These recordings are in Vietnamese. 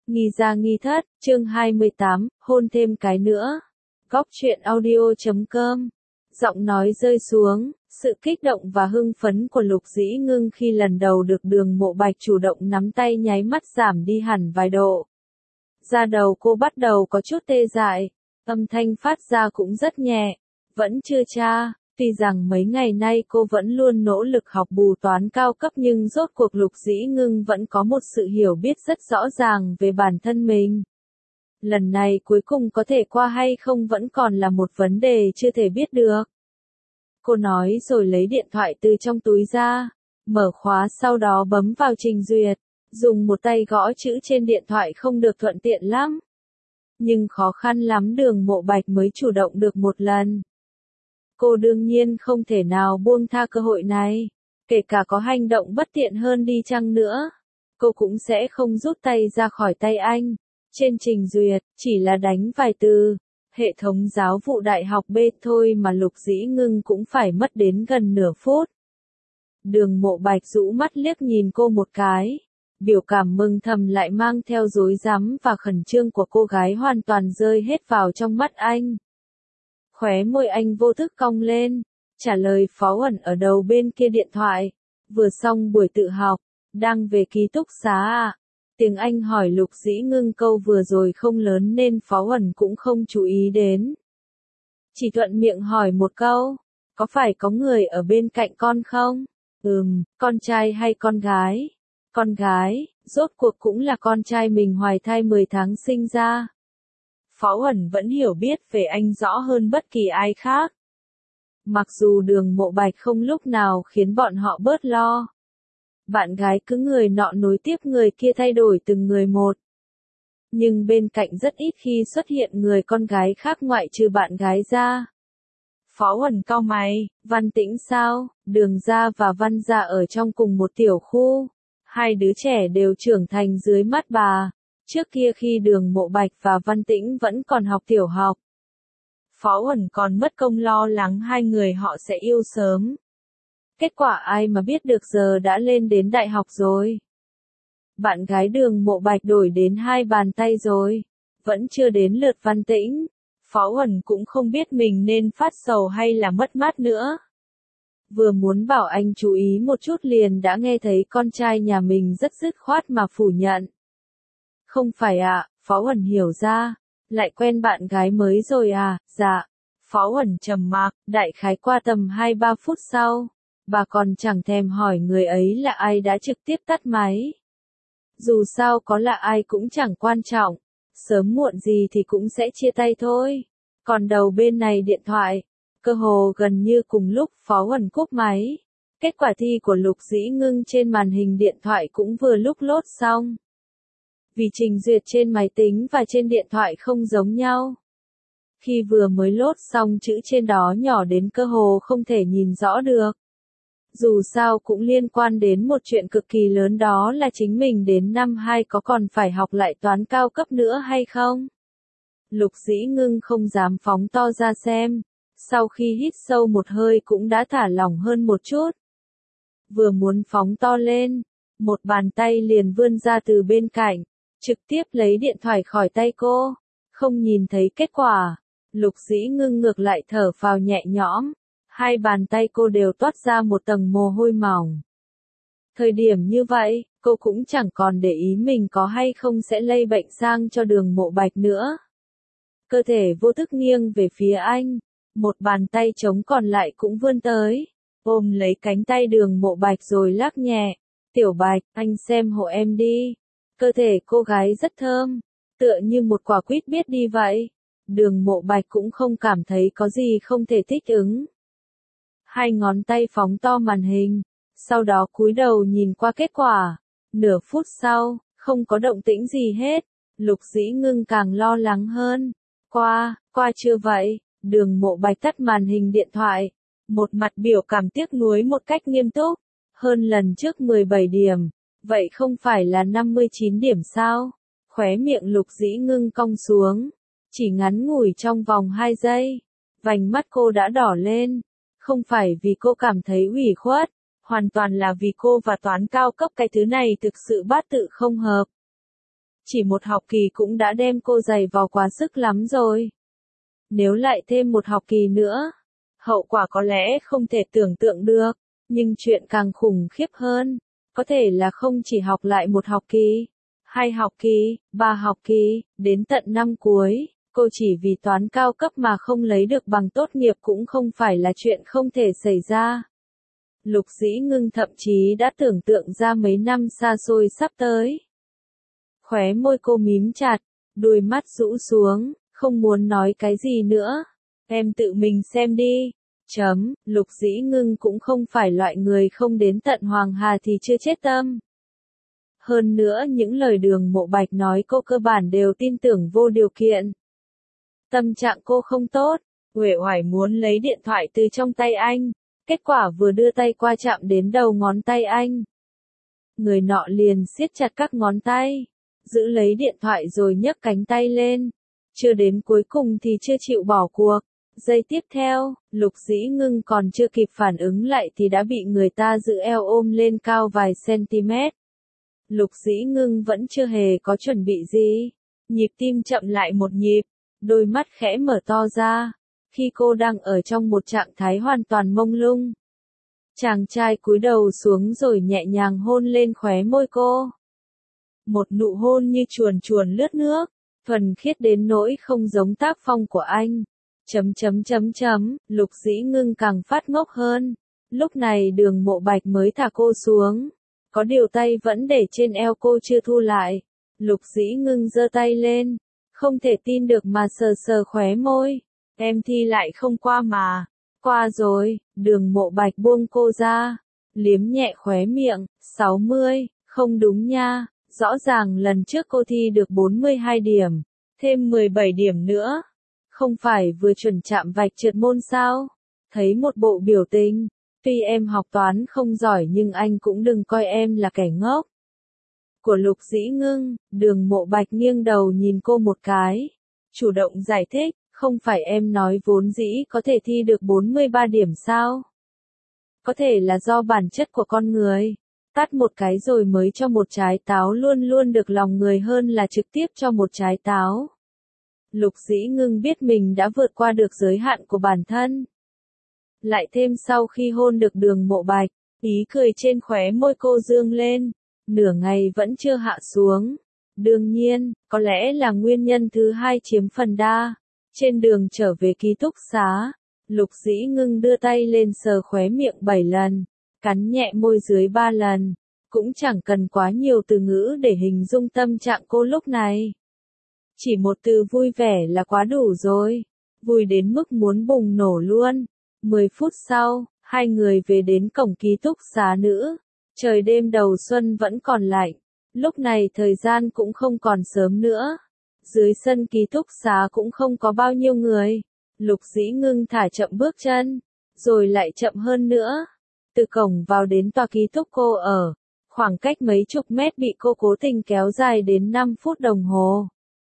Nghi ra nghi thất, chương 28, hôn thêm cái nữa. Góc truyện audio.com. Giọng nói rơi xuống, sự kích động và hưng phấn của Lục Dĩ Ngưng khi lần đầu được Đường Mộ Bạch chủ động nắm tay nháy mắt giảm đi hẳn vài độ. Da đầu cô bắt đầu có chút tê dại, âm thanh phát ra cũng rất nhẹ, vẫn chưa tra. Tuy rằng mấy ngày nay cô vẫn luôn nỗ lực học bù toán cao cấp nhưng rốt cuộc Lục Dĩ Ngưng vẫn có một sự hiểu biết rất rõ ràng về bản thân mình. Lần này cuối cùng có thể qua hay không vẫn còn là một vấn đề chưa thể biết được. Cô nói rồi lấy điện thoại từ trong túi ra, mở khóa sau đó bấm vào trình duyệt, dùng một tay gõ chữ trên điện thoại không được thuận tiện lắm. Nhưng khó khăn lắm Đường Mộ Bạch mới chủ động được một lần. Cô đương nhiên không thể nào buông tha cơ hội này, kể cả có hành động bất tiện hơn đi chăng nữa, cô cũng sẽ không rút tay ra khỏi tay anh. Trên trình duyệt, chỉ là đánh vài từ, hệ thống giáo vụ đại học B thôi mà Lục Dĩ Ngưng cũng phải mất đến gần nửa phút. Đường Mộ Bạch rũ mắt liếc nhìn cô một cái, biểu cảm mừng thầm lại mang theo rối rắm và khẩn trương của cô gái hoàn toàn rơi hết vào trong mắt anh. Khóe môi anh vô thức cong lên, trả lời Phó Uẩn ở đầu bên kia điện thoại. Vừa xong buổi tự học, đang về ký túc xá à? Tiếng Anh hỏi Lục Dĩ Ngưng câu vừa rồi không lớn nên Phó Uẩn cũng không chú ý đến. Chỉ thuận miệng hỏi một câu, có phải có người ở bên cạnh con không? Con trai hay con gái? Con gái, rốt cuộc cũng là con trai mình hoài thai 10 tháng sinh ra. Phó Uẩn vẫn hiểu biết về anh rõ hơn bất kỳ ai khác. Mặc dù Đường Mộ Bạch không lúc nào khiến bọn họ bớt lo. Bạn gái cứ người nọ nối tiếp người kia thay đổi từng người một. Nhưng bên cạnh rất ít khi xuất hiện người con gái khác ngoại trừ bạn gái ra. Phó Uẩn cau mày, Văn Tĩnh sao? Đường gia và Văn gia ở trong cùng một tiểu khu. Hai đứa trẻ đều trưởng thành dưới mắt bà. Trước kia khi Đường Mộ Bạch và Văn Tĩnh vẫn còn học tiểu học, Phó Uẩn còn mất công lo lắng hai người họ sẽ yêu sớm. Kết quả ai mà biết được giờ đã lên đến đại học rồi. Bạn gái Đường Mộ Bạch đổi đến 2 bàn tay rồi, vẫn chưa đến lượt Văn Tĩnh. Phó Uẩn cũng không biết mình nên phát sầu hay là mất mát nữa. Vừa muốn bảo anh chú ý một chút liền đã nghe thấy con trai nhà mình rất dứt khoát mà phủ nhận. Không phải ạ, Phó Uẩn hiểu ra, lại quen bạn gái mới rồi à? Dạ. Phó Uẩn trầm mặc, đại khái qua tầm 2-3 phút sau, bà còn chẳng thèm hỏi người ấy là ai đã trực tiếp tắt máy. Dù sao có là ai cũng chẳng quan trọng, sớm muộn gì thì cũng sẽ chia tay thôi. Còn đầu bên này điện thoại, cơ hồ gần như cùng lúc Phó Uẩn cúp máy. Kết quả thi của Lục Dĩ Ngưng trên màn hình điện thoại cũng vừa lúc lốt xong. Vì trình duyệt trên máy tính và trên điện thoại không giống nhau. Khi vừa mới lốt xong chữ trên đó nhỏ đến cơ hồ không thể nhìn rõ được. Dù sao cũng liên quan đến một chuyện cực kỳ lớn đó là chính mình đến năm 2 có còn phải học lại toán cao cấp nữa hay không? Lục Dĩ Ngưng không dám phóng to ra xem. Sau khi hít sâu một hơi cũng đã thả lỏng hơn một chút. Vừa muốn phóng to lên, một bàn tay liền vươn ra từ bên cạnh, trực tiếp lấy điện thoại khỏi tay cô. Không nhìn thấy kết quả, Lục Dĩ Ngưng ngược lại thở phào nhẹ nhõm. 2 bàn tay cô đều toát ra một tầng mồ hôi mỏng. Thời điểm như vậy, cô cũng chẳng còn để ý mình có hay không sẽ lây bệnh sang cho Đường Mộ Bạch nữa. Cơ thể vô thức nghiêng về phía anh, một bàn tay trống còn lại cũng vươn tới, ôm lấy cánh tay Đường Mộ Bạch rồi lắc nhẹ. Tiểu Bạch, anh xem hộ em đi. Cơ thể cô gái rất thơm, tựa như một quả quýt biết đi vậy. Đường Mộ Bạch cũng không cảm thấy có gì không thể thích ứng. 2 ngón tay phóng to màn hình, sau đó cúi đầu nhìn qua kết quả. Nửa phút sau, không có động tĩnh gì hết. Lục Dĩ Ngưng càng lo lắng hơn. Qua chưa vậy? Đường Mộ Bạch tắt màn hình điện thoại, một mặt biểu cảm tiếc nuối một cách nghiêm túc. Hơn lần trước 17 điểm, vậy không phải là 59 điểm sao? Khóe miệng Lục Dĩ Ngưng cong xuống, chỉ ngắn ngủi trong vòng 2 giây, vành mắt cô đã đỏ lên. Không phải vì cô cảm thấy ủy khuất, hoàn toàn là vì cô và toán cao cấp cái thứ này thực sự bát tự không hợp. Chỉ một học kỳ cũng đã đem cô giày vò quá sức lắm rồi. Nếu lại thêm một học kỳ nữa, hậu quả có lẽ không thể tưởng tượng được, nhưng chuyện càng khủng khiếp hơn, có thể là không chỉ học lại một học kỳ, 2 học kỳ, 3 học kỳ, đến tận năm cuối, cô chỉ vì toán cao cấp mà không lấy được bằng tốt nghiệp cũng không phải là chuyện không thể xảy ra. Lục Dĩ Ngưng thậm chí đã tưởng tượng ra mấy năm xa xôi sắp tới. Khóe môi cô mím chặt, đôi mắt rũ xuống, không muốn nói cái gì nữa. Em tự mình xem đi. Lục Dĩ Ngưng cũng không phải loại người không đến tận Hoàng Hà thì chưa chết tâm. Hơn nữa những lời Đường Mộ Bạch nói cô cơ bản đều tin tưởng vô điều kiện. Tâm trạng cô không tốt, uể oải muốn lấy điện thoại từ trong tay anh, kết quả vừa đưa tay qua chạm đến đầu ngón tay anh. Người nọ liền siết chặt các ngón tay, giữ lấy điện thoại rồi nhấc cánh tay lên. Chưa đến cuối cùng thì chưa chịu bỏ cuộc. Giây tiếp theo, Lục Dĩ Ngưng còn chưa kịp phản ứng lại thì đã bị người ta giữ eo ôm lên cao vài cm. Lục Dĩ Ngưng vẫn chưa hề có chuẩn bị gì. Nhịp tim chậm lại một nhịp, đôi mắt khẽ mở to ra. Khi cô đang ở trong một trạng thái hoàn toàn mông lung, chàng trai cúi đầu xuống rồi nhẹ nhàng hôn lên khóe môi cô. Một nụ hôn như chuồn chuồn lướt nước, thuần khiết đến nỗi không giống tác phong của anh. Lục Dĩ Ngưng càng phát ngốc hơn. Lúc này Đường Mộ Bạch mới thả cô xuống. Có điều tay vẫn để trên eo cô chưa thu lại. Lục Dĩ Ngưng giơ tay lên. Không thể tin được mà sờ sờ khóe môi. Em thi lại không qua mà. Qua rồi, Đường Mộ Bạch buông cô ra. Liếm nhẹ khóe miệng, 60, không đúng nha. Rõ ràng lần trước cô thi được 42 điểm. Thêm 17 điểm nữa. Không phải vừa chuẩn chạm vạch trượt môn sao? Thấy một bộ biểu tình. Tuy em học toán không giỏi nhưng anh cũng đừng coi em là kẻ ngốc. Của Lục Dĩ Ngưng, Đường Mộ Bạch nghiêng đầu nhìn cô một cái. Chủ động giải thích, không phải em nói vốn dĩ có thể thi được 43 điểm sao? Có thể là do bản chất của con người. Tát một cái rồi mới cho một trái táo luôn luôn được lòng người hơn là trực tiếp cho một trái táo. Lục Dĩ Ngưng biết mình đã vượt qua được giới hạn của bản thân. Lại thêm sau khi hôn được Đường Mộ Bạch, ý cười trên khóe môi cô dương lên, nửa ngày vẫn chưa hạ xuống. Đương nhiên, có lẽ là nguyên nhân thứ hai chiếm phần đa. Trên đường trở về ký túc xá, Lục Dĩ Ngưng đưa tay lên sờ khóe miệng 7 lần, cắn nhẹ môi dưới 3 lần. Cũng chẳng cần quá nhiều từ ngữ để hình dung tâm trạng cô lúc này. Chỉ một từ vui vẻ là quá đủ rồi. Vui đến mức muốn bùng nổ luôn. 10 phút sau, hai người về đến cổng ký túc xá nữ. Trời đêm đầu xuân vẫn còn lạnh. Lúc này thời gian cũng không còn sớm nữa. Dưới sân ký túc xá cũng không có bao nhiêu người. Lục Dĩ Ngưng thả chậm bước chân, rồi lại chậm hơn nữa. Từ cổng vào đến tòa ký túc cô ở, khoảng cách mấy chục mét bị cô cố tình kéo dài đến 5 phút đồng hồ.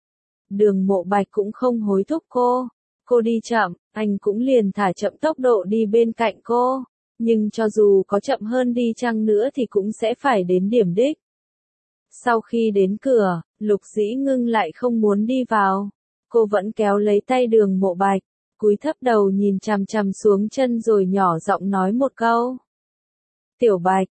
Đường Mộ Bạch cũng không hối thúc cô. Cô đi chậm, anh cũng liền thả chậm tốc độ đi bên cạnh cô. Nhưng cho dù có chậm hơn đi chăng nữa thì cũng sẽ phải đến điểm đích. Sau khi đến cửa, Lục Dĩ Ngưng lại không muốn đi vào. Cô vẫn kéo lấy tay Đường Mộ Bạch, cúi thấp đầu nhìn chằm chằm xuống chân rồi nhỏ giọng nói một câu. Tiểu Bạch,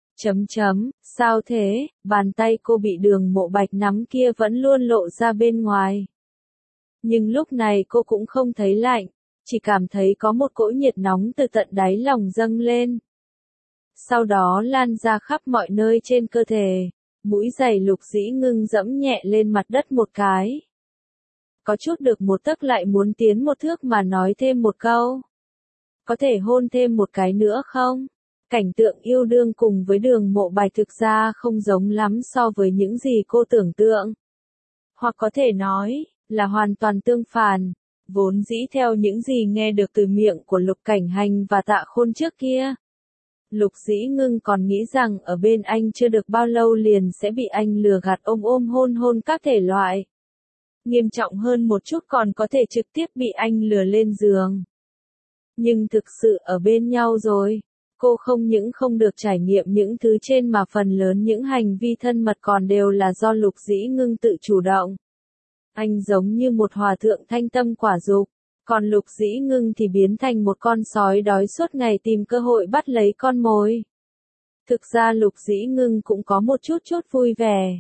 sao thế? Bàn tay cô bị Đường Mộ Bạch nắm kia vẫn luôn lộ ra bên ngoài. Nhưng lúc này cô cũng không thấy lạnh, chỉ cảm thấy có một cỗ nhiệt nóng từ tận đáy lòng dâng lên. Sau đó lan ra khắp mọi nơi trên cơ thể, mũi giày Lục Dĩ Ngưng dẫm nhẹ lên mặt đất một cái. Có chút được một tấc lại muốn tiến một thước mà nói thêm một câu. Có thể hôn thêm một cái nữa không? Cảnh tượng yêu đương cùng với Đường Mộ Bạch thực ra không giống lắm so với những gì cô tưởng tượng. Hoặc có thể nói, là hoàn toàn tương phản. Vốn dĩ theo những gì nghe được từ miệng của Lục Cảnh Hành và Tạ Khôn trước kia. Lục Dĩ Ngưng còn nghĩ rằng ở bên anh chưa được bao lâu liền sẽ bị anh lừa gạt ôm hôn các thể loại. Nghiêm trọng hơn một chút còn có thể trực tiếp bị anh lừa lên giường. Nhưng thực sự ở bên nhau rồi, Cô không những không được trải nghiệm những thứ trên mà phần lớn những hành vi thân mật còn đều là do Lục Dĩ Ngưng tự chủ động. Anh giống như một hòa thượng thanh tâm quả dục, còn Lục Dĩ Ngưng thì biến thành một con sói đói suốt ngày tìm cơ hội bắt lấy con mồi. Thực ra Lục Dĩ Ngưng cũng có một chút vui vẻ.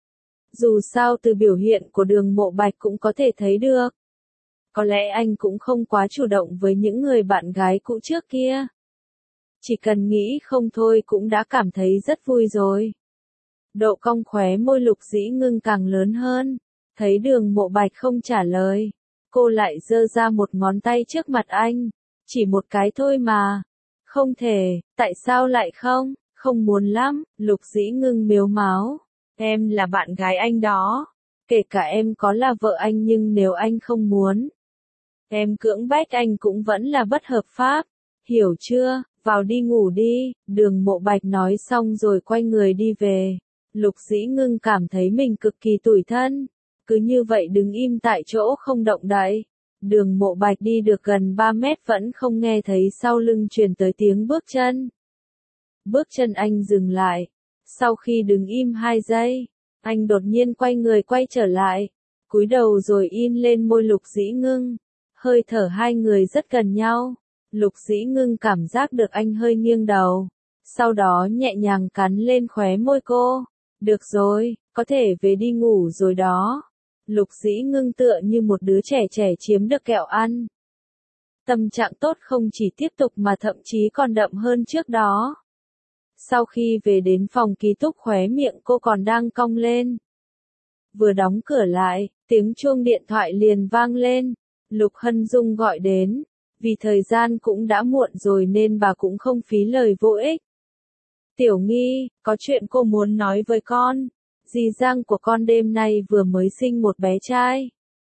Dù sao từ biểu hiện của Đường Mộ Bạch cũng có thể thấy được. Có lẽ anh cũng không quá chủ động với những người bạn gái cũ trước kia. Chỉ cần nghĩ không thôi cũng đã cảm thấy rất vui rồi. Độ cong khóe môi Lục Dĩ Ngưng càng lớn hơn. Thấy Đường Mộ Bạch không trả lời. Cô lại giơ ra một ngón tay trước mặt anh. Chỉ một cái thôi mà. Không thể, tại sao lại không? Không muốn lắm, Lục Dĩ Ngưng mếu máo. Em là bạn gái anh đó. Kể cả em có là vợ anh nhưng nếu anh không muốn. Em cưỡng bách anh cũng vẫn là bất hợp pháp. Hiểu chưa? Vào đi ngủ đi. Đường Mộ Bạch nói xong rồi quay người đi về. Lục Dĩ Ngưng cảm thấy mình cực kỳ tủi thân. Cứ như vậy đứng im tại chỗ không động đậy. Đường Mộ Bạch đi được gần 3 mét vẫn không nghe thấy sau lưng truyền tới tiếng bước chân. Bước chân anh dừng lại. Sau khi đứng im 2 giây, anh đột nhiên quay người quay trở lại. Cúi đầu rồi in lên môi Lục Dĩ Ngưng. Hơi thở hai người rất gần nhau. Lục Dĩ Ngưng cảm giác được anh hơi nghiêng đầu. Sau đó nhẹ nhàng cắn lên khóe môi cô. Được rồi, có thể về đi ngủ rồi đó. Lục Dĩ Ngưng tựa như một đứa trẻ chiếm được kẹo ăn. Tâm trạng tốt không chỉ tiếp tục mà thậm chí còn đậm hơn trước đó. Sau khi về đến phòng ký túc khóe miệng cô còn đang cong lên. Vừa đóng cửa lại, tiếng chuông điện thoại liền vang lên. Lục Hân Dung gọi đến. Vì thời gian cũng đã muộn rồi nên bà cũng không phí lời vô ích. Tiểu Nghi, có chuyện cô muốn nói với con. Dì Giang của con đêm nay vừa mới sinh một bé trai.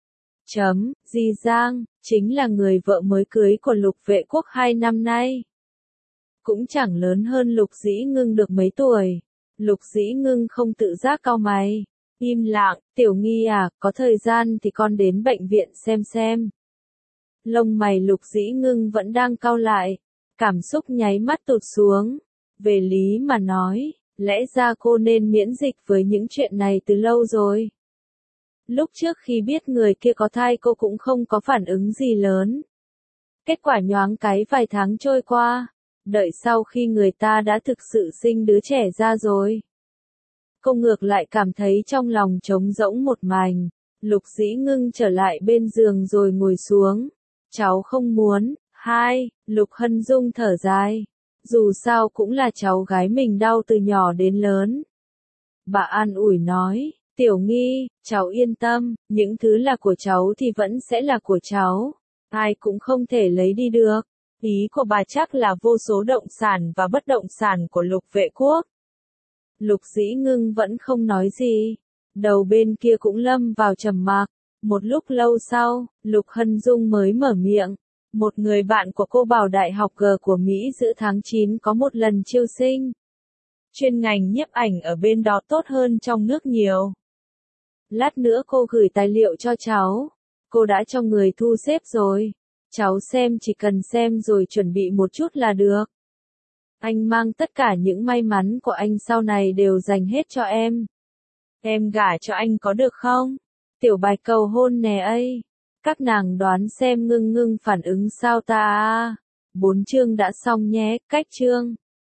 Dì Giang, chính là người vợ mới cưới của Lục Vệ Quốc 2 năm nay. Cũng chẳng lớn hơn Lục Dĩ Ngưng được mấy tuổi. Lục Dĩ Ngưng không tự giác cau mày. Im lặng, Tiểu Nghi à, có thời gian thì con đến bệnh viện xem. Lông mày Lục Dĩ Ngưng vẫn đang cau lại. Cảm xúc nháy mắt tụt xuống. Về lý mà nói, lẽ ra cô nên miễn dịch với những chuyện này từ lâu rồi. Lúc trước khi biết người kia có thai cô cũng không có phản ứng gì lớn. Kết quả nhoáng cái vài tháng trôi qua. Đợi sau khi người ta đã thực sự sinh đứa trẻ ra rồi. Cô ngược lại cảm thấy trong lòng trống rỗng một mảnh. Lục Dĩ Ngưng trở lại bên giường rồi ngồi xuống. Cháu không muốn. Lục Hân Dung thở dài. Dù sao cũng là cháu gái mình đau từ nhỏ đến lớn. Bà an ủi nói, Tiểu Nghi, cháu yên tâm, những thứ là của cháu thì vẫn sẽ là của cháu. Ai cũng không thể lấy đi được. Ý của bà chắc là vô số động sản và bất động sản của Lục Vệ Quốc. Lục Dĩ Ngưng vẫn không nói gì. Đầu bên kia cũng lâm vào trầm mặc. Một lúc lâu sau, Lục Hân Dung mới mở miệng. Một người bạn của cô bảo Đại học G của Mỹ giữa tháng 9 có một lần chiêu sinh. Chuyên ngành nhiếp ảnh ở bên đó tốt hơn trong nước nhiều. Lát nữa cô gửi tài liệu cho cháu. Cô đã cho người thu xếp rồi. Cháu xem chỉ cần xem rồi chuẩn bị một chút là được. Anh mang tất cả những may mắn của anh sau này đều dành hết cho em. Em gả cho anh có được không? Tiểu Bạch cầu hôn nè ấy. Các nàng đoán xem Ngưng Ngưng phản ứng sao ta. 4 chương đã xong nhé, cách chương.